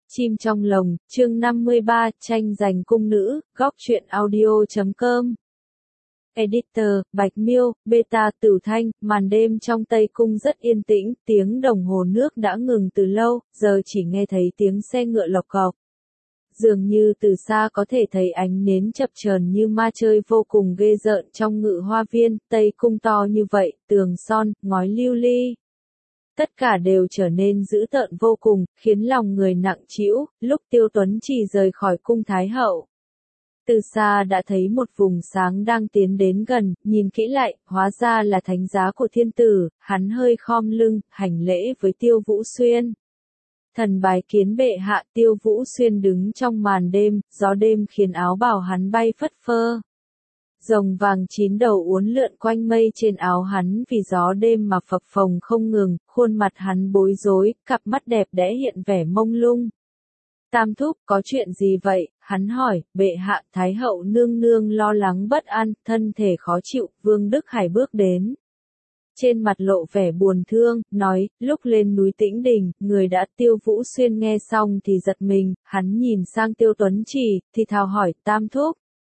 Chim trong lồng, chương 53, tranh giành cung nữ, góc truyện audio.com. Editor, Bạch Miêu, Beta Tử Thanh, màn đêm trong Tây Cung rất yên tĩnh, tiếng đồng hồ nước đã ngừng từ lâu, giờ chỉ nghe thấy tiếng xe ngựa lộc cộc. Dường như từ xa có thể thấy ánh nến chập chờn như ma chơi vô cùng ghê rợn trong ngự hoa viên, Tây Cung to như vậy, tường son, ngói lưu ly. Tất cả đều trở nên dữ tợn vô cùng, khiến lòng người nặng trĩu. Lúc Tiêu Tuấn Chỉ rời khỏi cung Thái Hậu, từ xa đã thấy một vùng sáng đang tiến đến gần, nhìn kỹ lại, hóa ra là thánh giá của thiên tử, hắn hơi khom lưng, hành lễ với Tiêu Vũ Xuyên. Thần bái kiến bệ hạ. Tiêu Vũ Xuyên đứng trong màn đêm, gió đêm khiến áo bào hắn bay phất phơ. Rồng vàng 9 đầu uốn lượn quanh mây trên áo hắn vì gió đêm mà phập phồng không ngừng, khuôn mặt hắn bối rối, cặp mắt đẹp đẽ hiện vẻ mông lung. Tam thúc, có chuyện gì vậy? Hắn hỏi. Bệ hạ. Thái hậu nương nương lo lắng bất an, thân thể khó chịu. Vương Đức Hải bước đến, trên mặt lộ vẻ buồn thương, nói, lúc lên núi Tĩnh Đình, người đã. Tiêu Vũ Xuyên nghe xong thì giật mình, hắn nhìn sang Tiêu Tuấn Chỉ, thì thào hỏi, Tam thúc.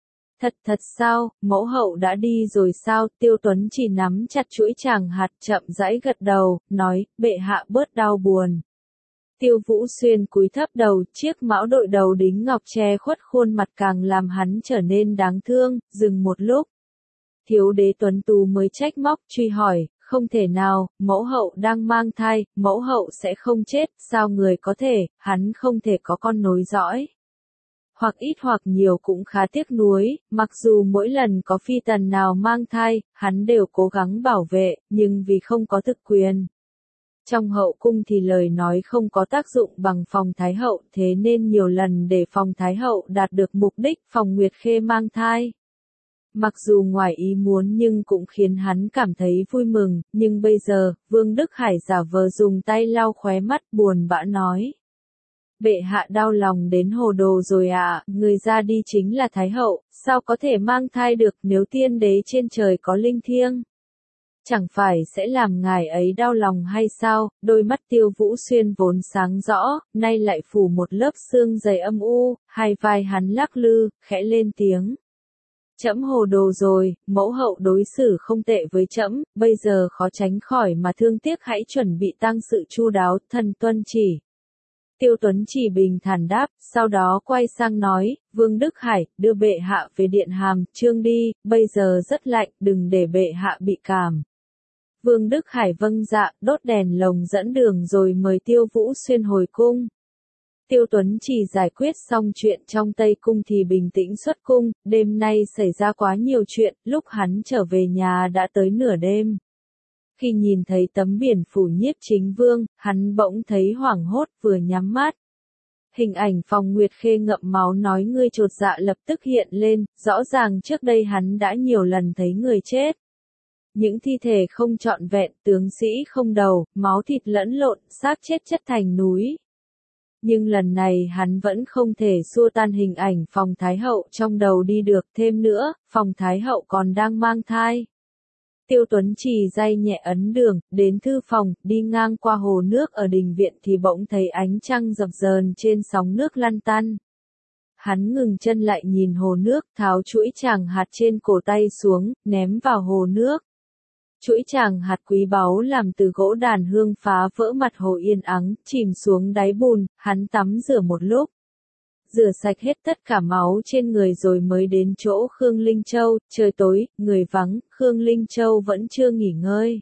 Thật sao, mẫu hậu đã đi rồi sao? Tiêu Tuấn Chỉ nắm chặt chuỗi tràng hạt, chậm rãi gật đầu, nói, bệ hạ bớt đau buồn. Tiêu Vũ Xuyên cúi thấp đầu, chiếc mão đội đầu đính ngọc che khuất khuôn mặt càng làm hắn trở nên đáng thương. Dừng một lúc, thiếu đế Tuấn Tú mới trách móc truy hỏi, không thể nào, mẫu hậu đang mang thai, mẫu hậu sẽ không chết, sao người có thể, hắn không thể có con nối dõi. Hoặc ít hoặc nhiều cũng khá tiếc nuối, mặc dù mỗi lần có phi tần nào mang thai, hắn đều cố gắng bảo vệ, nhưng vì không có thực quyền. Trong hậu cung thì lời nói không có tác dụng bằng phòng Thái hậu, thế nên nhiều lần để phòng Thái hậu đạt được mục đích, phòng Nguyệt Khê mang thai. Mặc dù ngoài ý muốn nhưng cũng khiến hắn cảm thấy vui mừng, nhưng bây giờ, Vương Đức Hải giả vờ dùng tay lau khóe mắt buồn bã nói. Bệ hạ đau lòng đến hồ đồ rồi à, người ra đi chính là Thái hậu, sao có thể mang thai được nếu tiên đế trên trời có linh thiêng? Chẳng phải sẽ làm ngài ấy đau lòng hay sao? Đôi mắt Tiêu Vũ Xuyên vốn sáng rõ, nay lại phủ một lớp sương dày âm u, hai vai hắn lắc lư, khẽ lên tiếng. Trẫm hồ đồ rồi, mẫu hậu đối xử không tệ với trẫm, bây giờ khó tránh khỏi mà thương tiếc, hãy chuẩn bị tang sự chu đáo, thần tuân chỉ. Tiêu Tuấn Chỉ bình thản đáp, sau đó quay sang nói, Vương Đức Hải, đưa bệ hạ về điện Hàm Chương đi, bây giờ rất lạnh, đừng để bệ hạ bị cảm. Vương Đức Hải vâng dạ, đốt đèn lồng dẫn đường rồi mời Tiêu Vũ Xuyên hồi cung. Tiêu Tuấn Chỉ giải quyết xong chuyện trong Tây Cung thì bình tĩnh xuất cung, đêm nay xảy ra quá nhiều chuyện, lúc hắn trở về nhà đã tới nửa đêm. Khi nhìn thấy tấm biển phủ Nhiếp Chính Vương, hắn bỗng thấy hoảng hốt, vừa nhắm mắt. Hình ảnh phòng Nguyệt Khê ngậm máu nói ngươi chột dạ lập tức hiện lên, rõ ràng trước đây hắn đã nhiều lần thấy người chết. Những thi thể không trọn vẹn, tướng sĩ không đầu, máu thịt lẫn lộn, xác chết chất thành núi. Nhưng lần này hắn vẫn không thể xua tan hình ảnh phòng Thái hậu trong đầu đi được, thêm nữa, phòng Thái hậu còn đang mang thai. Tiêu Tuấn Chỉ day nhẹ ấn đường, đến thư phòng, đi ngang qua hồ nước ở đình viện thì bỗng thấy ánh trăng dập dờn trên sóng nước lăn tăn. Hắn ngừng chân lại nhìn hồ nước, tháo chuỗi tràng hạt trên cổ tay xuống, ném vào hồ nước. Chuỗi tràng hạt quý báu làm từ gỗ đàn hương phá vỡ mặt hồ yên ắng, chìm xuống đáy bùn, hắn tắm rửa một lúc. Rửa sạch hết tất cả máu trên người rồi mới đến chỗ Khương Linh Châu, trời tối, người vắng, Khương Linh Châu vẫn chưa nghỉ ngơi.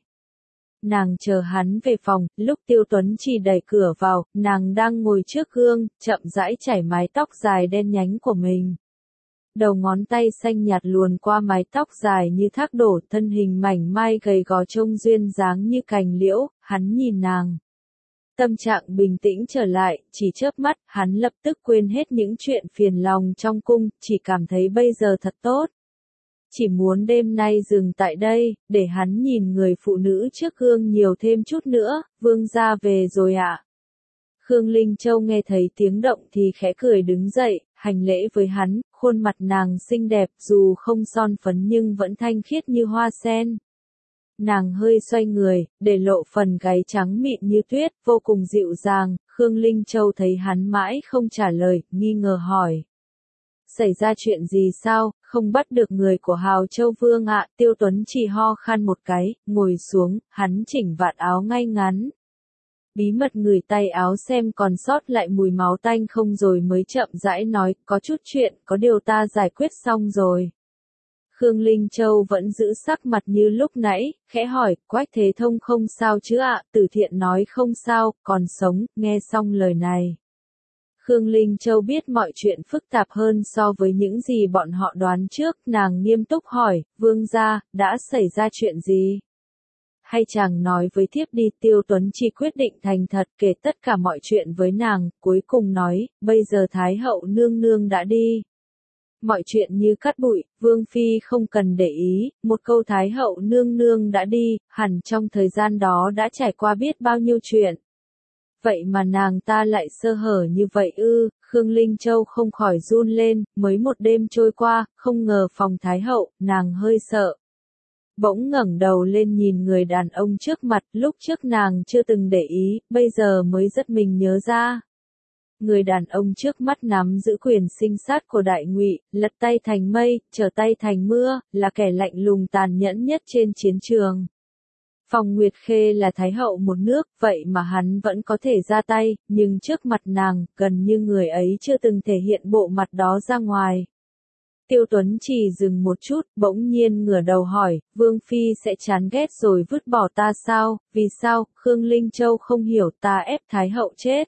Nàng chờ hắn về phòng, lúc Tiêu Tuấn Chỉ đẩy cửa vào, nàng đang ngồi trước gương, chậm rãi chải mái tóc dài đen nhánh của mình. Đầu ngón tay xanh nhạt luồn qua mái tóc dài như thác đổ, thân hình mảnh mai gầy gò trông duyên dáng như cành liễu, hắn nhìn nàng. Tâm trạng bình tĩnh trở lại, chỉ chớp mắt, hắn lập tức quên hết những chuyện phiền lòng trong cung, chỉ cảm thấy bây giờ thật tốt. Chỉ muốn đêm nay dừng tại đây, để hắn nhìn người phụ nữ trước gương nhiều thêm chút nữa, vương gia về rồi ạ. Khương Linh Châu nghe thấy tiếng động thì khẽ cười đứng dậy, hành lễ với hắn, khuôn mặt nàng xinh đẹp dù không son phấn nhưng vẫn thanh khiết như hoa sen. Nàng hơi xoay người, để lộ phần gáy trắng mịn như tuyết, vô cùng dịu dàng, Khương Linh Châu thấy hắn mãi không trả lời, nghi ngờ hỏi. Xảy ra chuyện gì sao, không bắt được người của Hào Châu Vương ạ, Tiêu Tuấn chỉ ho khan một cái, ngồi xuống, hắn chỉnh vạt áo ngay ngắn. Bí mật ngửi tay áo xem còn sót lại mùi máu tanh không rồi mới chậm rãi nói, có chút chuyện, có điều ta giải quyết xong rồi. Khương Linh Châu vẫn giữ sắc mặt như lúc nãy, khẽ hỏi, Quách Thế Thông không sao chứ ạ, Từ Thiện nói không sao, còn sống, nghe xong lời này. Khương Linh Châu biết mọi chuyện phức tạp hơn so với những gì bọn họ đoán trước, nàng nghiêm túc hỏi, Vương gia, đã xảy ra chuyện gì? Hay chàng nói với thiếp đi, Tiêu Tuấn chỉ quyết định thành thật kể tất cả mọi chuyện với nàng, cuối cùng nói, bây giờ Thái hậu nương nương đã đi. Mọi chuyện như cát bụi, Vương Phi không cần để ý, một câu Thái hậu nương nương đã đi, hẳn trong thời gian đó đã trải qua biết bao nhiêu chuyện. Vậy mà nàng ta lại sơ hở như vậy ư, Khương Linh Châu không khỏi run lên, mới một đêm trôi qua, không ngờ phòng Thái hậu, nàng hơi sợ. Bỗng ngẩng đầu lên nhìn người đàn ông trước mặt, lúc trước nàng chưa từng để ý, bây giờ mới rất mình nhớ ra. Người đàn ông trước mắt nắm giữ quyền sinh sát của Đại Ngụy, lật tay thành mây, trở tay thành mưa, là kẻ lạnh lùng tàn nhẫn nhất trên chiến trường. Phong Nguyệt Khê là thái hậu một nước, vậy mà hắn vẫn có thể ra tay, nhưng trước mặt nàng, gần như người ấy chưa từng thể hiện bộ mặt đó ra ngoài. Tiêu Tuấn chỉ dừng một chút, bỗng nhiên ngửa đầu hỏi, Vương Phi sẽ chán ghét rồi vứt bỏ ta sao, vì sao, Khương Linh Châu không hiểu, ta ép Thái hậu chết.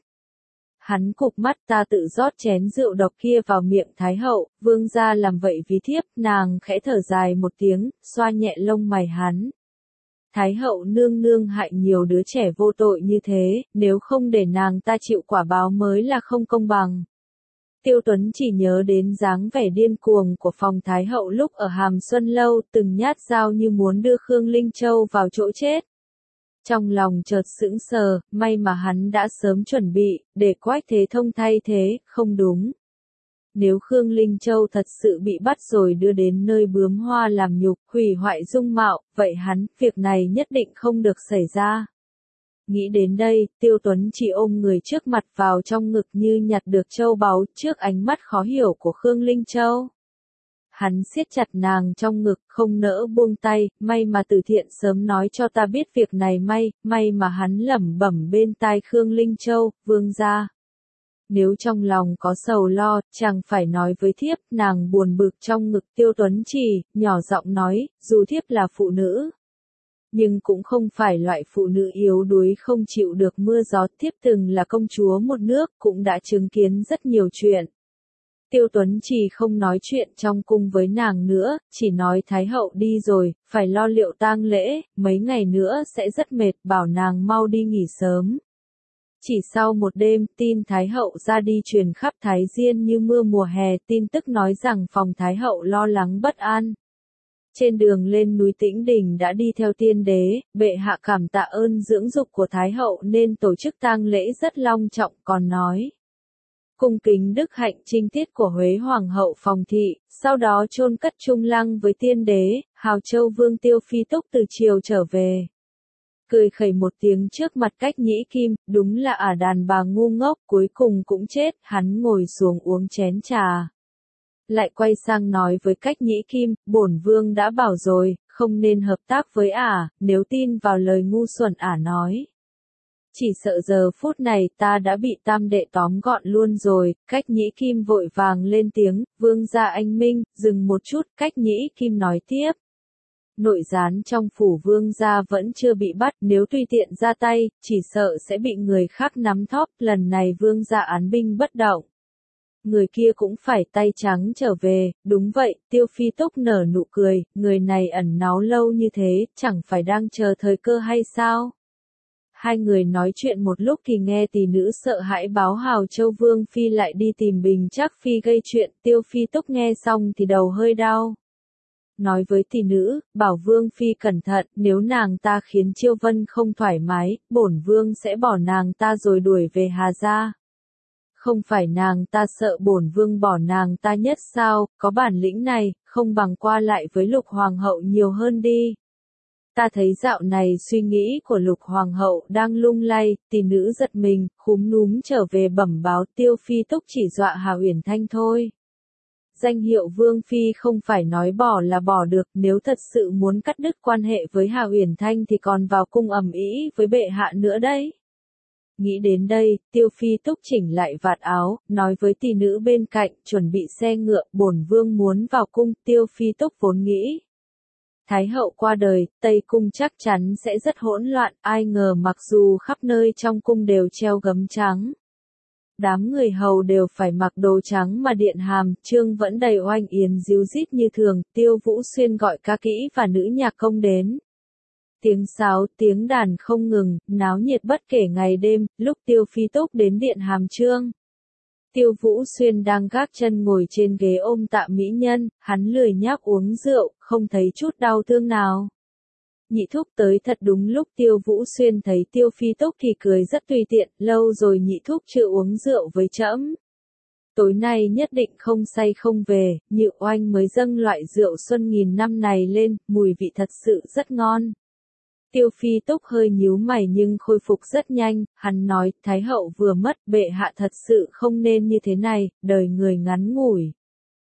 Hắn cụp mắt, ta tự rót chén rượu độc kia vào miệng Thái hậu, Vương gia làm vậy vì thiếp, nàng khẽ thở dài một tiếng, xoa nhẹ lông mày hắn. Thái hậu nương nương hại nhiều đứa trẻ vô tội như thế, nếu không để nàng ta chịu quả báo mới là không công bằng. Tiêu Tuấn chỉ nhớ đến dáng vẻ điên cuồng của phòng Thái hậu lúc ở Hàm Xuân Lâu, từng nhát dao như muốn đưa Khương Linh Châu vào chỗ chết. Trong lòng chợt sững sờ, may mà hắn đã sớm chuẩn bị, để Quách Thế Thông thay thế, không đúng. Nếu Khương Linh Châu thật sự bị bắt rồi đưa đến nơi bướm hoa làm nhục, hủy hoại dung mạo, vậy hắn, việc này nhất định không được xảy ra. Nghĩ đến đây, Tiêu Tuấn chỉ ôm người trước mặt vào trong ngực như nhặt được châu báu trước ánh mắt khó hiểu của Khương Linh Châu. Hắn siết chặt nàng trong ngực, không nỡ buông tay, may mà Từ Thiện sớm nói cho ta biết việc này, may mà hắn lẩm bẩm bên tai Khương Linh Châu, Vương gia. Nếu trong lòng có sầu lo, chẳng phải nói với thiếp, nàng buồn bực trong ngực Tiêu Tuấn chỉ, nhỏ giọng nói, dù thiếp là phụ nữ. Nhưng cũng không phải loại phụ nữ yếu đuối không chịu được mưa gió, thiếp từng là công chúa một nước, cũng đã chứng kiến rất nhiều chuyện. Tiêu Tuấn chỉ không nói chuyện trong cung với nàng nữa, chỉ nói Thái hậu đi rồi, phải lo liệu tang lễ, mấy ngày nữa sẽ rất mệt, bảo nàng mau đi nghỉ sớm. Chỉ sau một đêm, tin Thái hậu ra đi truyền khắp Thái Diên như mưa mùa hè, tin tức nói rằng phòng Thái hậu lo lắng bất an. Trên đường lên núi Tĩnh Đình đã đi theo tiên đế, bệ hạ cảm tạ ơn dưỡng dục của Thái hậu nên tổ chức tang lễ rất long trọng, còn nói. Cung kính đức hạnh trinh tiết của Huế Hoàng hậu Phòng Thị, sau đó chôn cất chung lăng với tiên đế, Hào Châu Vương Tiêu Phi Túc từ triều trở về. Cười khẩy một tiếng trước mặt Cách Nhĩ Kim, đúng là đàn bà ngu ngốc, cuối cùng cũng chết, hắn ngồi xuống uống chén trà. Lại quay sang nói với Cách Nhĩ Kim, bổn vương đã bảo rồi, không nên hợp tác với nếu tin vào lời ngu xuẩn nói. Chỉ sợ giờ phút này ta đã bị tam đệ tóm gọn luôn rồi, Cách Nhĩ Kim vội vàng lên tiếng, vương gia anh minh, dừng một chút, Cách Nhĩ Kim nói tiếp. Nội gián trong phủ vương gia vẫn chưa bị bắt, nếu tùy tiện ra tay, chỉ sợ sẽ bị người khác nắm thóp, lần này vương gia án binh bất động. Người kia cũng phải tay trắng trở về, đúng vậy, Tiêu Phi Túc nở nụ cười, người này ẩn náu lâu như thế, chẳng phải đang chờ thời cơ hay sao? Hai người nói chuyện một lúc thì nghe tỷ nữ sợ hãi báo Hào Châu Vương Phi lại đi tìm Bình Trác Phi gây chuyện, Tiêu Phi Túc nghe xong thì đầu hơi đau. Nói với tỷ nữ, bảo Vương Phi cẩn thận, nếu nàng ta khiến Chiêu Vân không thoải mái, bổn Vương sẽ bỏ nàng ta rồi đuổi về Hà Gia. Không phải nàng ta sợ bổn Vương bỏ nàng ta nhất sao, có bản lĩnh này, không bằng qua lại với Lục Hoàng hậu nhiều hơn đi. Ta thấy dạo này suy nghĩ của Lục Hoàng hậu đang lung lay, tỷ nữ giật mình, khúm núm trở về bẩm báo Tiêu Phi Túc chỉ dọa Hà Uyển Thanh thôi. Danh hiệu Vương Phi không phải nói bỏ là bỏ được, nếu thật sự muốn cắt đứt quan hệ với Hà Uyển Thanh thì còn vào cung ầm ĩ với bệ hạ nữa đấy. Nghĩ đến đây, Tiêu Phi Túc chỉnh lại vạt áo, nói với tỷ nữ bên cạnh, chuẩn bị xe ngựa, bổn vương muốn vào cung. Tiêu Phi Túc vốn nghĩ Thái hậu qua đời, Tây cung chắc chắn sẽ rất hỗn loạn, ai ngờ mặc dù khắp nơi trong cung đều treo gấm trắng. Đám người hầu đều phải mặc đồ trắng mà điện hàm, trương vẫn đầy oanh yến díu dít như thường, Tiêu Vũ Xuyên gọi ca kỹ và nữ nhạc công đến. Tiếng sáo, tiếng đàn không ngừng, náo nhiệt bất kể ngày đêm, lúc Tiêu Phi Túc đến điện hàm trương. Tiêu Vũ Xuyên đang gác chân ngồi trên ghế ôm Tạ Mỹ Nhân, hắn lười nhác uống rượu, không thấy chút đau thương nào. Nhị thúc tới thật đúng lúc. Tiêu Vũ Xuyên thấy Tiêu Phi Túc thì cười rất tùy tiện, lâu rồi nhị thúc chưa uống rượu với trẫm. Tối nay nhất định không say không về, Nhự Oanh mới dâng loại rượu xuân nghìn năm này lên, mùi vị thật sự rất ngon. Tiêu Phi Túc hơi nhíu mày nhưng khôi phục rất nhanh, hắn nói, Thái hậu vừa mất, bệ hạ thật sự không nên như thế này, đời người ngắn ngủi.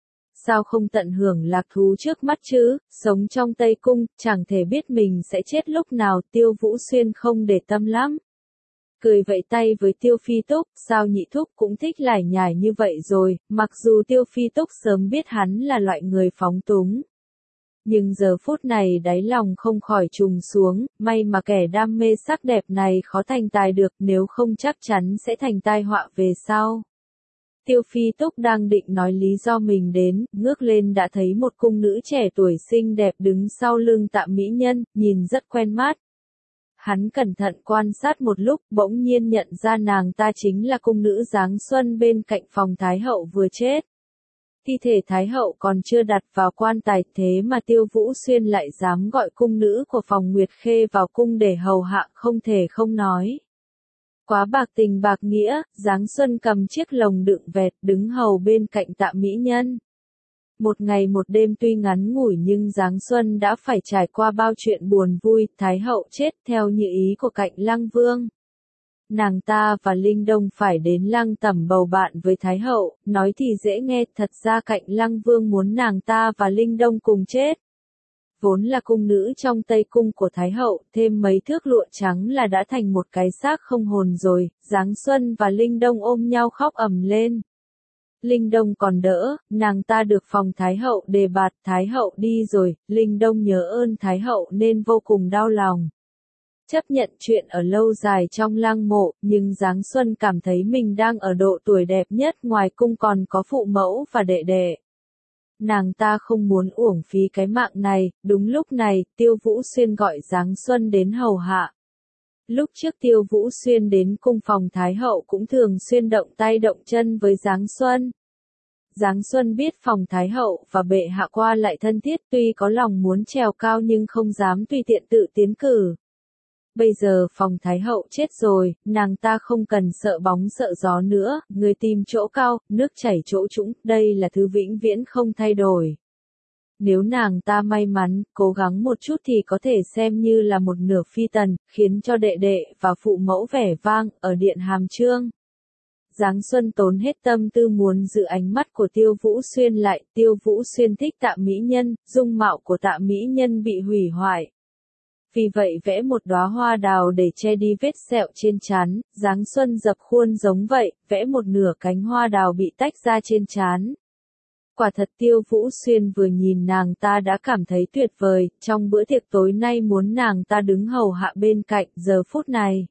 Sao không tận hưởng lạc thú trước mắt chứ, sống trong Tây Cung, chẳng thể biết mình sẽ chết lúc nào. Tiêu Vũ Xuyên không để tâm lắm. Cười vẫy tay với Tiêu Phi Túc, sao nhị thúc cũng thích lải nhải như vậy rồi, mặc dù Tiêu Phi Túc sớm biết hắn là loại người phóng túng. Nhưng giờ phút này đáy lòng không khỏi trùng xuống, may mà kẻ đam mê sắc đẹp này khó thành tài được, nếu không chắc chắn sẽ thành tai họa về sau. Tiêu Phi Túc đang định nói lý do mình đến, ngước lên đã thấy một cung nữ trẻ tuổi xinh đẹp đứng sau lưng Tạ Mỹ Nhân, nhìn rất quen mắt. Hắn cẩn thận quan sát một lúc, bỗng nhiên nhận ra nàng ta chính là cung nữ Giáng Xuân bên cạnh phòng Thái hậu vừa chết. Thi thể Thái hậu còn chưa đặt vào quan tài, thế mà Tiêu Vũ Xuyên lại dám gọi cung nữ của phòng Nguyệt Khê vào cung để hầu hạ, không thể không nói. Quá bạc tình bạc nghĩa, Giáng Xuân cầm chiếc lồng đựng vẹt đứng hầu bên cạnh Tạ Mỹ Nhân. Một ngày một đêm tuy ngắn ngủi nhưng Giáng Xuân đã phải trải qua bao chuyện buồn vui. Thái hậu chết theo như ý của Cạnh Lăng Vương. Nàng ta và Linh Đông phải đến Lăng Tẩm bầu bạn với Thái hậu, nói thì dễ nghe, thật ra Cạnh Lăng Vương muốn nàng ta và Linh Đông cùng chết. Vốn là cung nữ trong Tây Cung của Thái hậu, thêm mấy thước lụa trắng là đã thành một cái xác không hồn rồi. Giáng Xuân và Linh Đông ôm nhau khóc ầm lên. Linh Đông còn đỡ, nàng ta được phòng Thái hậu đề bạt, Thái hậu đi rồi, Linh Đông nhớ ơn Thái hậu nên vô cùng đau lòng. Chấp nhận chuyện ở lâu dài trong lăng mộ, nhưng Giáng Xuân cảm thấy mình đang ở độ tuổi đẹp nhất, ngoài cung còn có phụ mẫu và đệ đệ. Nàng ta không muốn uổng phí cái mạng này. Đúng lúc này, Tiêu Vũ Xuyên gọi Giáng Xuân đến hầu hạ. Lúc trước Tiêu Vũ Xuyên đến cung phòng Thái hậu cũng thường xuyên động tay động chân với Giáng Xuân. Giáng Xuân biết phòng Thái hậu và bệ hạ qua lại thân thiết, tuy có lòng muốn trèo cao nhưng không dám tùy tiện tự tiến cử. Bây giờ phòng Thái hậu chết rồi, nàng ta không cần sợ bóng sợ gió nữa, người tìm chỗ cao, nước chảy chỗ trũng, đây là thứ vĩnh viễn không thay đổi. Nếu nàng ta may mắn, cố gắng một chút thì có thể xem như là một nửa phi tần, khiến cho đệ đệ và phụ mẫu vẻ vang ở điện hàm trương. Giáng Xuân tốn hết tâm tư muốn giữ ánh mắt của Tiêu Vũ Xuyên lại. Tiêu Vũ Xuyên thích Tạ Mỹ Nhân, dung mạo của Tạ Mỹ Nhân bị hủy hoại. Vì vậy vẽ một đóa hoa đào để che đi vết sẹo trên trán. Giáng Xuân dập khuôn giống vậy, vẽ một nửa cánh hoa đào bị tách ra trên trán. Quả thật Tiêu Vũ Xuyên vừa nhìn nàng ta đã cảm thấy tuyệt vời, trong bữa tiệc tối nay muốn nàng ta đứng hầu hạ bên cạnh. Giờ phút này,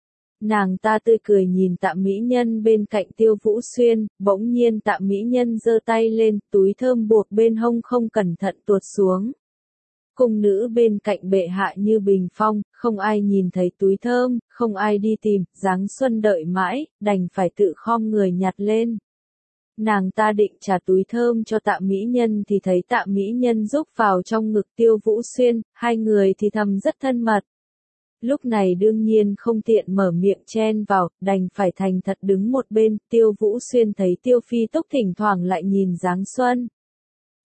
nàng ta tươi cười nhìn Tạ Mỹ Nhân bên cạnh Tiêu Vũ Xuyên, bỗng nhiên Tạ Mỹ Nhân giơ tay lên, túi thơm buộc bên hông không cẩn thận tuột xuống. Cung nữ bên cạnh bệ hạ như bình phong, không ai nhìn thấy túi thơm, không ai đi tìm. Giáng Xuân đợi mãi, đành phải tự khom người nhặt lên. Nàng ta định trả túi thơm cho Tạ Mỹ Nhân thì thấy Tạ Mỹ Nhân rúc vào trong ngực Tiêu Vũ Xuyên, hai người thì thầm rất thân mật. Lúc này đương nhiên không tiện mở miệng chen vào, đành phải thành thật đứng một bên. Tiêu Vũ Xuyên thấy Tiêu Phi Túc thỉnh thoảng lại nhìn Giáng Xuân.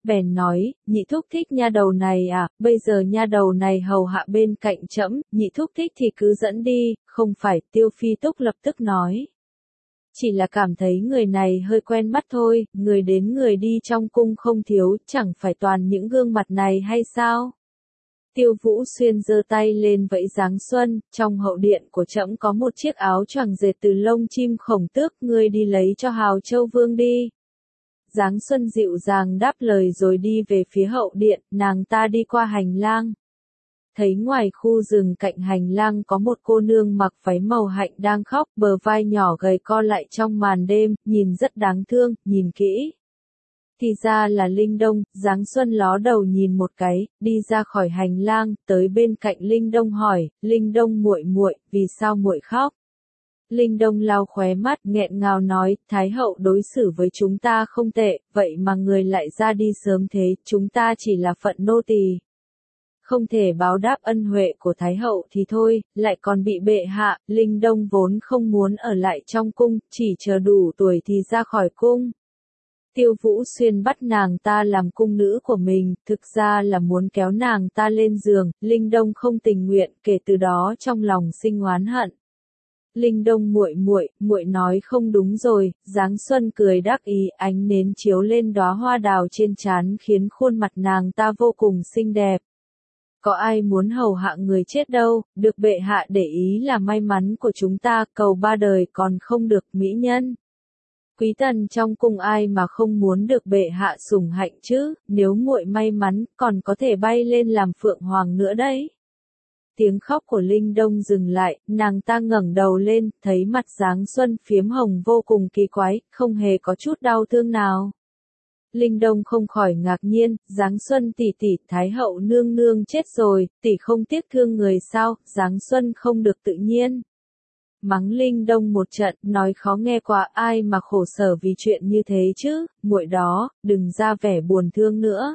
bèn nói, nhị thúc thích nha đầu này à, bây giờ nha đầu này hầu hạ bên cạnh trẫm, nhị thúc thích thì cứ dẫn đi, không phải. Tiêu Phi Túc lập tức nói. Chỉ là cảm thấy người này hơi quen mắt thôi, người đến người đi trong cung không thiếu, chẳng phải toàn những gương mặt này hay sao? Tiêu Vũ Xuyên giơ tay lên vẫy Giáng Xuân, trong hậu điện của trẫm có một chiếc áo choàng dệt từ lông chim khổng tước, ngươi đi lấy cho Hào Châu Vương đi. Giáng Xuân dịu dàng đáp lời rồi đi về phía hậu điện, nàng ta đi qua hành lang. Thấy ngoài khu rừng cạnh hành lang có một cô nương mặc váy màu hạnh đang khóc, bờ vai nhỏ gầy co lại trong màn đêm, nhìn rất đáng thương, nhìn kỹ. Thì ra là Linh Đông. Giáng Xuân ló đầu nhìn một cái, đi ra khỏi hành lang, tới bên cạnh Linh Đông hỏi, Linh Đông muội muội, vì sao muội khóc? Linh Đông lau khóe mắt, nghẹn ngào nói, Thái hậu đối xử với chúng ta không tệ, vậy mà người lại ra đi sớm thế, chúng ta chỉ là phận nô tỳ. Không thể báo đáp ân huệ của Thái hậu thì thôi, lại còn bị bệ hạ. Linh Đông vốn không muốn ở lại trong cung, chỉ chờ đủ tuổi thì ra khỏi cung. Tiêu Vũ Xuyên bắt nàng ta làm cung nữ của mình, thực ra là muốn kéo nàng ta lên giường. Linh Đông không tình nguyện, kể từ đó trong lòng sinh oán hận. Linh Đông muội muội, muội nói không đúng rồi. Giáng Xuân cười đắc ý, ánh nến chiếu lên đóa hoa đào trên trán khiến khuôn mặt nàng ta vô cùng xinh đẹp. Có ai muốn hầu hạ người chết đâu, được bệ hạ để ý là may mắn của chúng ta, cầu ba đời còn không được mỹ nhân. Quý tần trong cung ai mà không muốn được bệ hạ sủng hạnh chứ, nếu muội may mắn, còn có thể bay lên làm phượng hoàng nữa đấy. Tiếng khóc của Linh Đông dừng lại, nàng ta ngẩng đầu lên, thấy mặt Giáng Xuân phiếm hồng vô cùng kỳ quái, không hề có chút đau thương nào. Linh Đông không khỏi ngạc nhiên, Giáng Xuân tỷ tỷ, Thái hậu nương nương chết rồi, tỷ không tiếc thương người sao? Giáng Xuân không được tự nhiên. Mắng Linh Đông một trận, nói khó nghe quá, ai mà khổ sở vì chuyện như thế chứ, muội đó, đừng ra vẻ buồn thương nữa.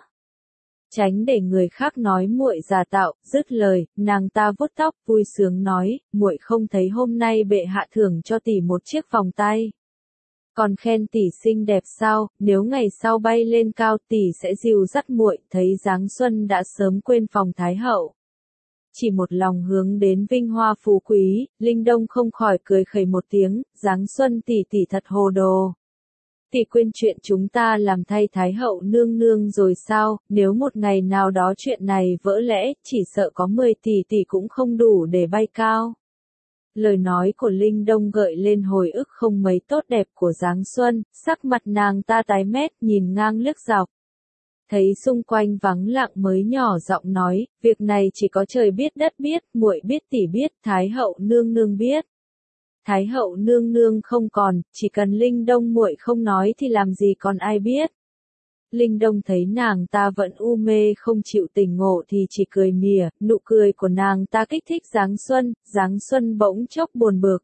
Tránh để người khác nói muội giả tạo. Dứt lời, nàng ta vuốt tóc, vui sướng nói, muội không thấy hôm nay bệ hạ thưởng cho tỷ một chiếc vòng tay. Còn khen tỷ xinh đẹp sao, nếu ngày sau bay lên cao tỷ sẽ dìu dắt muội. Thấy Giáng Xuân đã sớm quên phòng Thái hậu. Chỉ một lòng hướng đến vinh hoa phú quý, Linh Đông không khỏi cười khẩy một tiếng, Giáng Xuân tỷ tỷ thật hồ đồ. Tỷ quên chuyện chúng ta làm thay Thái hậu nương nương rồi sao, nếu một ngày nào đó chuyện này vỡ lẽ, chỉ sợ có 10 tỷ cũng không đủ để bay cao. Lời nói của Linh Đông gợi lên hồi ức không mấy tốt đẹp của Giáng Xuân, sắc mặt nàng ta tái mét, nhìn ngang liếc dọc. Thấy xung quanh vắng lặng mới nhỏ giọng nói, việc này chỉ có trời biết đất biết, muội biết tỷ biết, Thái hậu nương nương biết. Thái hậu nương nương không còn, chỉ cần Linh Đông muội không nói thì làm gì còn ai biết. Linh Đông thấy nàng ta vẫn u mê không chịu tỉnh ngộ thì chỉ cười mỉa, nụ cười của nàng ta kích thích Giáng Xuân bỗng chốc buồn bực.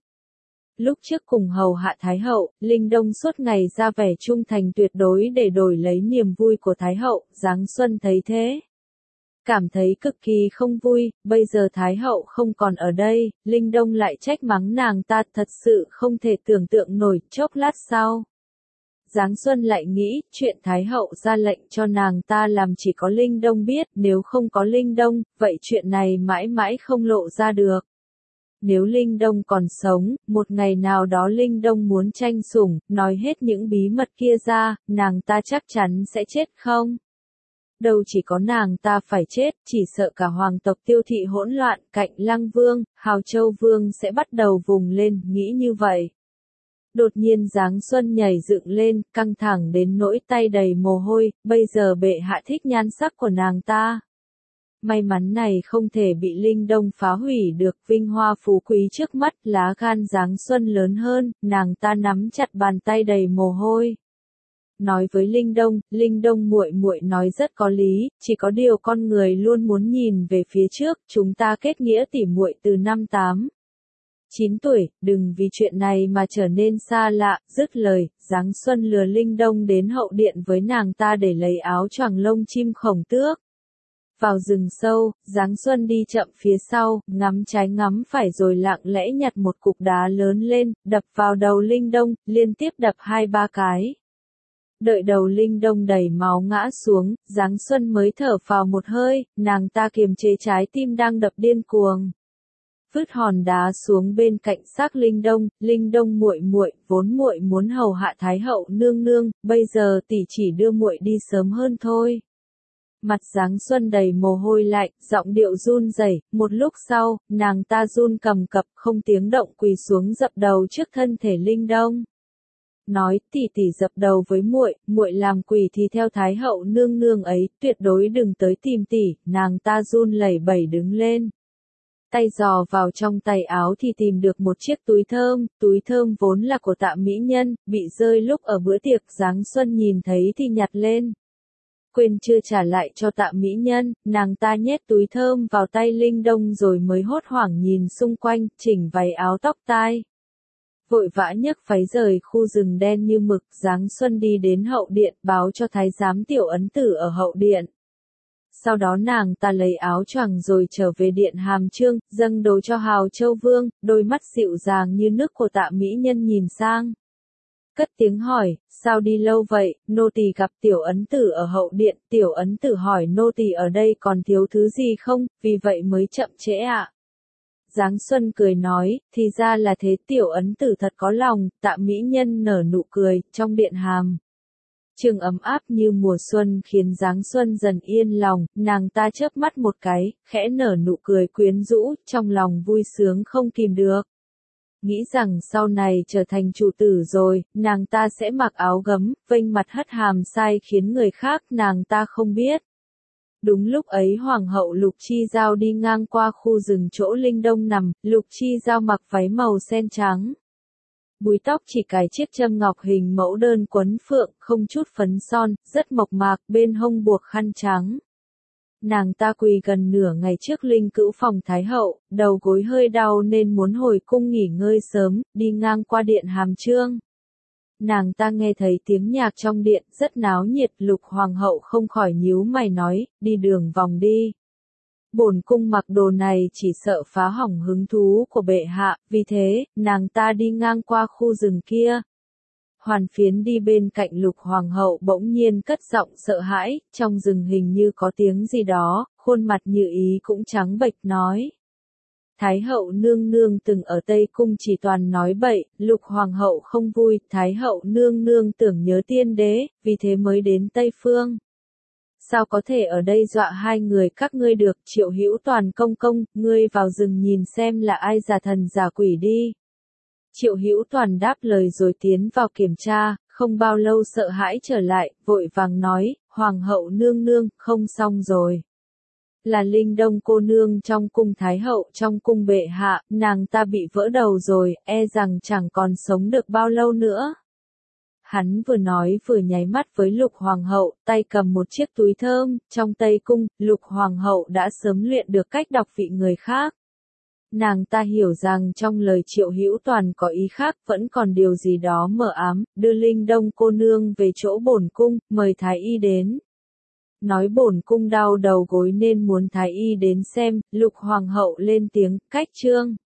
Lúc trước cùng hầu hạ Thái hậu, Linh Đông suốt ngày ra vẻ trung thành tuyệt đối để đổi lấy niềm vui của Thái hậu. Giáng Xuân thấy thế, cảm thấy cực kỳ không vui. Bây giờ Thái hậu không còn ở đây, Linh Đông lại trách mắng nàng ta, thật sự không thể tưởng tượng nổi. Chốc lát sau, Giáng Xuân lại nghĩ, chuyện Thái hậu ra lệnh cho nàng ta làm chỉ có Linh Đông biết, nếu không có Linh Đông, vậy chuyện này mãi mãi không lộ ra được. Nếu Linh Đông còn sống, một ngày nào đó Linh Đông muốn tranh sủng, nói hết những bí mật kia ra, nàng ta chắc chắn sẽ chết không? Đâu chỉ có nàng ta phải chết, chỉ sợ cả hoàng tộc Tiêu thị hỗn loạn, cạnh Lăng Vương, Hào Châu Vương sẽ bắt đầu vùng lên, nghĩ như vậy. Đột nhiên Giáng Xuân nhảy dựng lên, căng thẳng đến nỗi tay đầy mồ hôi, bây giờ bệ hạ thích nhan sắc của nàng ta. May mắn này không thể bị Linh Đông phá hủy được, vinh hoa phú quý trước mắt. Lá gan Giáng Xuân lớn hơn, nàng ta nắm chặt bàn tay đầy mồ hôi. Nói với Linh Đông muội muội nói rất có lý, chỉ có điều con người luôn muốn nhìn về phía trước, chúng ta kết nghĩa tỉ muội từ năm 9 tuổi, đừng vì chuyện này mà trở nên xa lạ. Dứt lời, Giáng Xuân lừa Linh Đông đến hậu điện với nàng ta để lấy áo choàng lông chim khổng tước. Vào rừng sâu, Giáng Xuân đi chậm phía sau, ngắm trái ngắm phải rồi lặng lẽ nhặt một cục đá lớn lên, đập vào đầu Linh Đông, liên tiếp đập 2-3 cái. Đợi đầu Linh Đông đầy máu ngã xuống, Giáng Xuân mới thở phào một hơi, nàng ta kiềm chế trái tim đang đập điên cuồng. Vứt hòn đá xuống bên cạnh xác Linh Đông muội muội, vốn muội muốn hầu hạ Thái hậu nương nương, bây giờ tỷ chỉ đưa muội đi sớm hơn thôi. Mặt Giáng Xuân đầy mồ hôi lạnh, giọng điệu run rẩy, một lúc sau, nàng ta run cầm cập không tiếng động quỳ xuống dập đầu trước thân thể Linh Đông. Nói, tỷ tỷ dập đầu với muội, muội làm quỳ thì theo Thái hậu nương nương ấy, tuyệt đối đừng tới tìm tỷ. Nàng ta run lẩy bẩy đứng lên. Tay dò vào trong tay áo thì tìm được một chiếc túi thơm vốn là của Tạ mỹ nhân, bị rơi lúc ở bữa tiệc. Giáng Xuân nhìn thấy thì nhặt lên. Quên chưa trả lại cho Tạ mỹ nhân, nàng ta nhét túi thơm vào tay Linh Đông rồi mới hốt hoảng nhìn xung quanh, chỉnh váy áo tóc tai. Vội vã nhấc váy rời khu rừng đen như mực. Giáng Xuân đi đến hậu điện báo cho thái giám Tiểu Ấn Tử ở hậu điện. Sau đó nàng ta lấy áo choàng rồi trở về điện Hàm Chương, dâng đồ cho Hào Châu Vương, đôi mắt dịu dàng như nước của Tạ mỹ nhân nhìn sang. Cất tiếng hỏi, sao đi lâu vậy, nô tỳ gặp Tiểu Ấn Tử ở hậu điện. Tiểu Ấn Tử hỏi nô tỳ ở đây còn thiếu thứ gì không, vì vậy mới chậm trễ ạ. Giáng Xuân cười nói, thì ra là thế. Tiểu Ấn Tử thật có lòng. Tạ mỹ nhân nở nụ cười, trong điện Hàm Chương ấm áp như mùa xuân khiến Giáng Xuân dần yên lòng, nàng ta chớp mắt một cái, khẽ nở nụ cười quyến rũ, trong lòng vui sướng không kìm được. Nghĩ rằng sau này trở thành chủ tử rồi, nàng ta sẽ mặc áo gấm, vênh mặt hất hàm sai khiến người khác nàng ta không biết. Đúng lúc ấy Hoàng hậu Lục Chi Giao đi ngang qua khu rừng chỗ Linh Đông nằm, Lục Chi Giao mặc váy màu sen trắng. Búi tóc chỉ cài chiếc châm ngọc hình mẫu đơn quấn phượng, không chút phấn son, rất mộc mạc, bên hông buộc khăn trắng. Nàng ta quỳ gần nửa ngày trước linh cữu phòng Thái hậu, đầu gối hơi đau nên muốn hồi cung nghỉ ngơi sớm, đi ngang qua điện Hàm Chương. Nàng ta nghe thấy tiếng nhạc trong điện, rất náo nhiệt. Lục Hoàng hậu không khỏi nhíu mày nói, đi đường vòng đi. Bổn cung mặc đồ này chỉ sợ phá hỏng hứng thú của bệ hạ, vì thế, nàng ta đi ngang qua khu rừng kia. Hoàn Phiến đi bên cạnh Lục Hoàng hậu bỗng nhiên cất giọng sợ hãi, trong rừng hình như có tiếng gì đó, khuôn mặt Như Ý cũng trắng bệch nói. Thái hậu nương nương từng ở Tây Cung chỉ toàn nói bậy. Lục Hoàng hậu không vui, Thái hậu nương nương tưởng nhớ tiên đế, vì thế mới đến Tây Phương. Sao có thể ở đây dọa hai người các ngươi được. Triệu Hữu Toàn công công, ngươi vào rừng nhìn xem là ai giả thần giả quỷ đi. Triệu Hữu Toàn đáp lời rồi tiến vào kiểm tra, không bao lâu sợ hãi trở lại, vội vàng nói, Hoàng hậu nương nương, không xong rồi. Là Linh Đông cô nương trong cung Thái hậu, trong cung bệ hạ, nàng ta bị vỡ đầu rồi, e rằng chẳng còn sống được bao lâu nữa. Hắn vừa nói vừa nháy mắt với Lục Hoàng hậu, tay cầm một chiếc túi thơm. Trong Tây Cung, Lục Hoàng hậu đã sớm luyện được cách đọc vị người khác. Nàng ta hiểu rằng trong lời Triệu Hữu Toàn có ý khác, vẫn còn điều gì đó mờ ám, đưa Linh Đông cô nương về chỗ bổn cung, mời Thái y đến. Nói bổn cung đau đầu gối nên muốn Thái y đến xem. Lục Hoàng hậu lên tiếng, cách chương.